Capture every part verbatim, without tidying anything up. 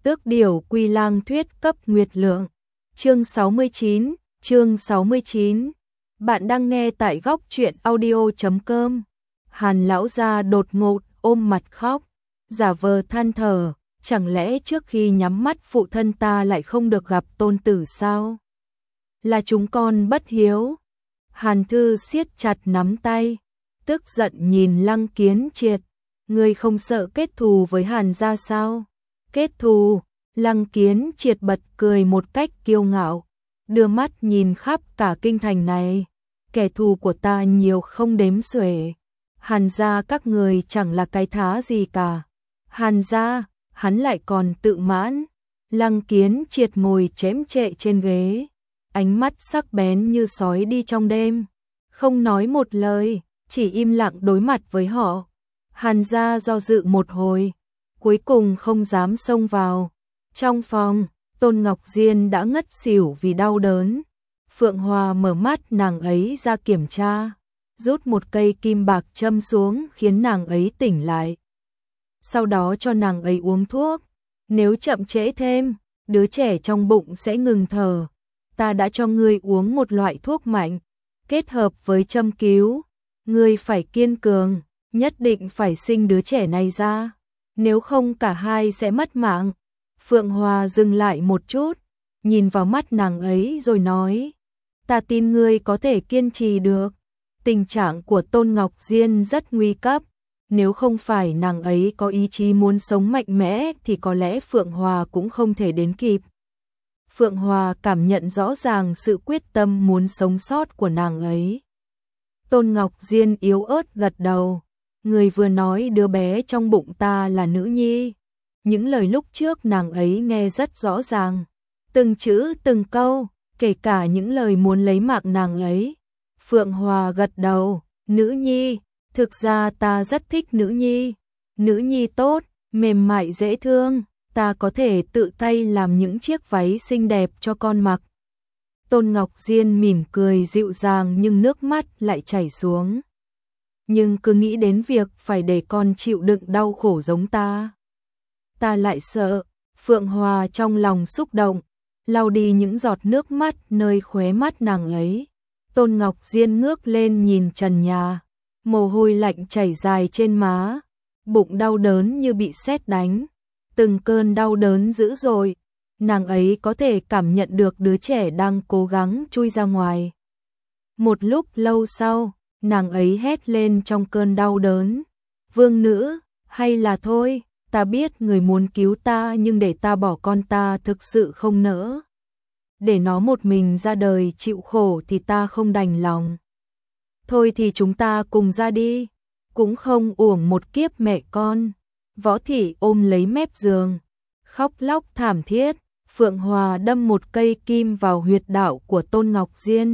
Tước điểu Quy Lang thuyết cấp nguyệt lượng. Chương sáu mươi chín, chương sáu mươi chín. Bạn đang nghe tại góc truyện audio chấm com. Hàn lão gia đột ngột ôm mặt khóc, giả vờ than thở, chẳng lẽ trước khi nhắm mắt phụ thân ta lại không được gặp tôn tử sao? Là chúng con bất hiếu. Hàn Thư siết chặt nắm tay, tức giận nhìn Lăng Kiến Triệt, ngươi không sợ kết thù với Hàn gia sao? Kết thù? Lăng Kiến Triệt bật cười một cách kiêu ngạo, đưa mắt nhìn khắp cả kinh thành này, kẻ thù của ta nhiều không đếm xuể. Hàn gia các người chẳng là cái thá gì cả. Hàn gia, hắn lại còn tự mãn. Lăng Kiến Triệt ngồi chễm chệ trên ghế, ánh mắt sắc bén như sói đi trong đêm, không nói một lời, chỉ im lặng đối mặt với họ. Hàn gia do dự một hồi, cuối cùng không dám xông vào. Trong phòng, Tôn Ngọc Diên đã ngất xỉu vì đau đớn. Phượng Hòa mở mắt nàng ấy ra kiểm tra, rút một cây kim bạc châm xuống khiến nàng ấy tỉnh lại. Sau đó cho nàng ấy uống thuốc, nếu chậm trễ thêm, đứa trẻ trong bụng sẽ ngừng thở. Ta đã cho ngươi uống một loại thuốc mạnh, kết hợp với châm cứu. Ngươi phải kiên cường, nhất định phải sinh đứa trẻ này ra, nếu không cả hai sẽ mất mạng. Phượng Hòa dừng lại một chút, nhìn vào mắt nàng ấy rồi nói, ta tin ngươi có thể kiên trì được. Tình trạng của Tôn Ngọc Diên rất nguy cấp, nếu không phải nàng ấy có ý chí muốn sống mạnh mẽ thì có lẽ Phượng Hòa cũng không thể đến kịp. Phượng Hòa cảm nhận rõ ràng sự quyết tâm muốn sống sót của nàng ấy. Tôn Ngọc Diên yếu ớt gật đầu, người vừa nói đứa bé trong bụng ta là nữ nhi. Những lời lúc trước nàng ấy nghe rất rõ ràng, từng chữ từng câu, kể cả những lời muốn lấy mạng nàng ấy. Phượng Hòa gật đầu, nữ nhi, thực ra ta rất thích nữ nhi. Nữ nhi tốt, mềm mại dễ thương, ta có thể tự tay làm những chiếc váy xinh đẹp cho con mặc. Tôn Ngọc Diên mỉm cười dịu dàng nhưng nước mắt lại chảy xuống. Nhưng cứ nghĩ đến việc phải để con chịu đựng đau khổ giống ta, ta lại sợ. Phượng Hòa trong lòng xúc động, lau đi những giọt nước mắt nơi khóe mắt nàng ấy. Tôn Ngọc Diên ngước lên nhìn trần nhà, mồ hôi lạnh chảy dài trên má, bụng đau đớn như bị sét đánh, từng cơn đau đớn dữ dội, nàng ấy có thể cảm nhận được đứa trẻ đang cố gắng chui ra ngoài. Một lúc lâu sau, nàng ấy hét lên trong cơn đau đớn, vương nữ, hay là thôi, ta biết người muốn cứu ta nhưng để ta bỏ con ta thực sự không nỡ. Để nó một mình ra đời chịu khổ thì ta không đành lòng. Thôi thì chúng ta cùng ra đi, cũng không uổng một kiếp mẹ con. Võ Thị ôm lấy mép giường, khóc lóc thảm thiết. Phượng Hòa đâm một cây kim vào huyệt đạo của Tôn Ngọc Diên.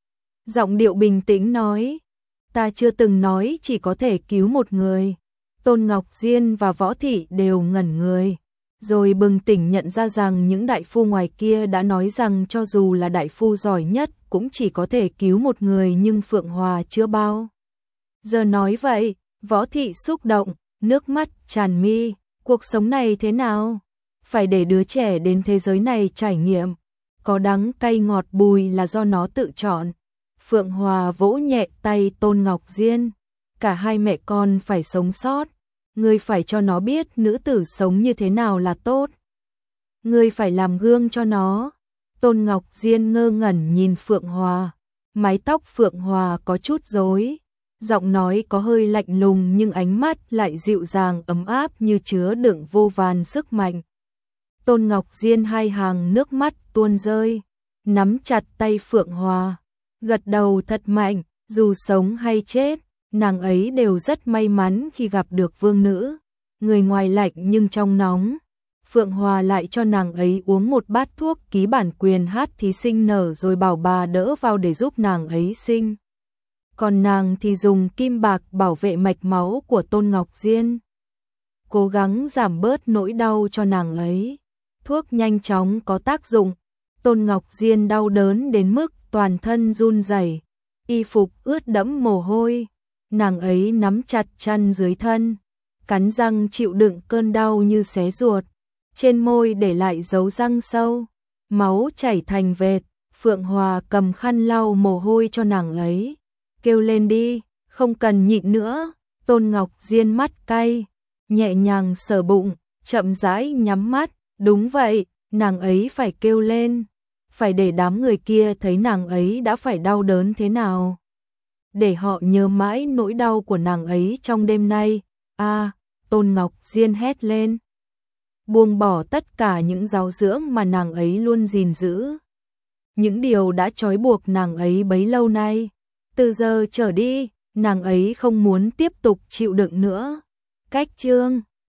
Giọng điệu bình tĩnh nói, ta chưa từng nói chỉ có thể cứu một người. Tôn Ngọc Diên và Võ Thị đều ngẩn người, rồi bừng tỉnh nhận ra rằng những đại phu ngoài kia đã nói rằng cho dù là đại phu giỏi nhất cũng chỉ có thể cứu một người, nhưng Phượng Hòa chưa bao giờ nói vậy. Võ Thị xúc động, nước mắt tràn mi, cuộc sống này thế nào? Phải để đứa trẻ đến thế giới này trải nghiệm, có đắng cay ngọt bùi là do nó tự chọn. Phượng Hòa vỗ nhẹ tay Tôn Ngọc Diên, cả hai mẹ con phải sống sót, ngươi phải cho nó biết nữ tử sống như thế nào là tốt. Ngươi phải làm gương cho nó. Tôn Ngọc Diên ngơ ngẩn nhìn Phượng Hòa, mái tóc Phượng Hòa có chút rối, giọng nói có hơi lạnh lùng nhưng ánh mắt lại dịu dàng ấm áp như chứa đựng vô vàn sức mạnh. Tôn Ngọc Diên hai hàng nước mắt tuôn rơi, nắm chặt tay Phượng Hòa, gật đầu thật mạnh, dù sống hay chết, nàng ấy đều rất may mắn khi gặp được vương nữ, người ngoài lạnh nhưng trong nóng. Phượng Hòa lại cho nàng ấy uống một bát thuốc ký bản quyền hát thí sinh nở rồi bảo bà đỡ vào để giúp nàng ấy sinh. Còn nàng thì dùng kim bạc bảo vệ mạch máu của Tôn Ngọc Diên, cố gắng giảm bớt nỗi đau cho nàng ấy. Thuốc nhanh chóng có tác dụng, Tôn Ngọc Diên đau đớn đến mức toàn thân run rẩy, y phục ướt đẫm mồ hôi, nàng ấy nắm chặt chăn dưới thân, cắn răng chịu đựng cơn đau như xé ruột. trên môi để lại dấu răng sâu, máu chảy thành vệt. Phượng Hòa cầm khăn lau mồ hôi cho nàng ấy, kêu lên đi, không cần nhịn nữa. Tôn Ngọc Diên mắt cay, nhẹ nhàng sờ bụng, chậm rãi nhắm mắt, đúng vậy, nàng ấy phải kêu lên, phải để đám người kia thấy nàng ấy đã phải đau đớn thế nào. Để họ nhớ mãi nỗi đau của nàng ấy trong đêm nay. A, à, Tôn Ngọc Diên hét lên, buông bỏ tất cả những giáo dưỡng mà nàng ấy luôn gìn giữ. Những điều đã trói buộc nàng ấy bấy lâu nay. Từ giờ trở đi, nàng ấy không muốn tiếp tục chịu đựng nữa. Cách chương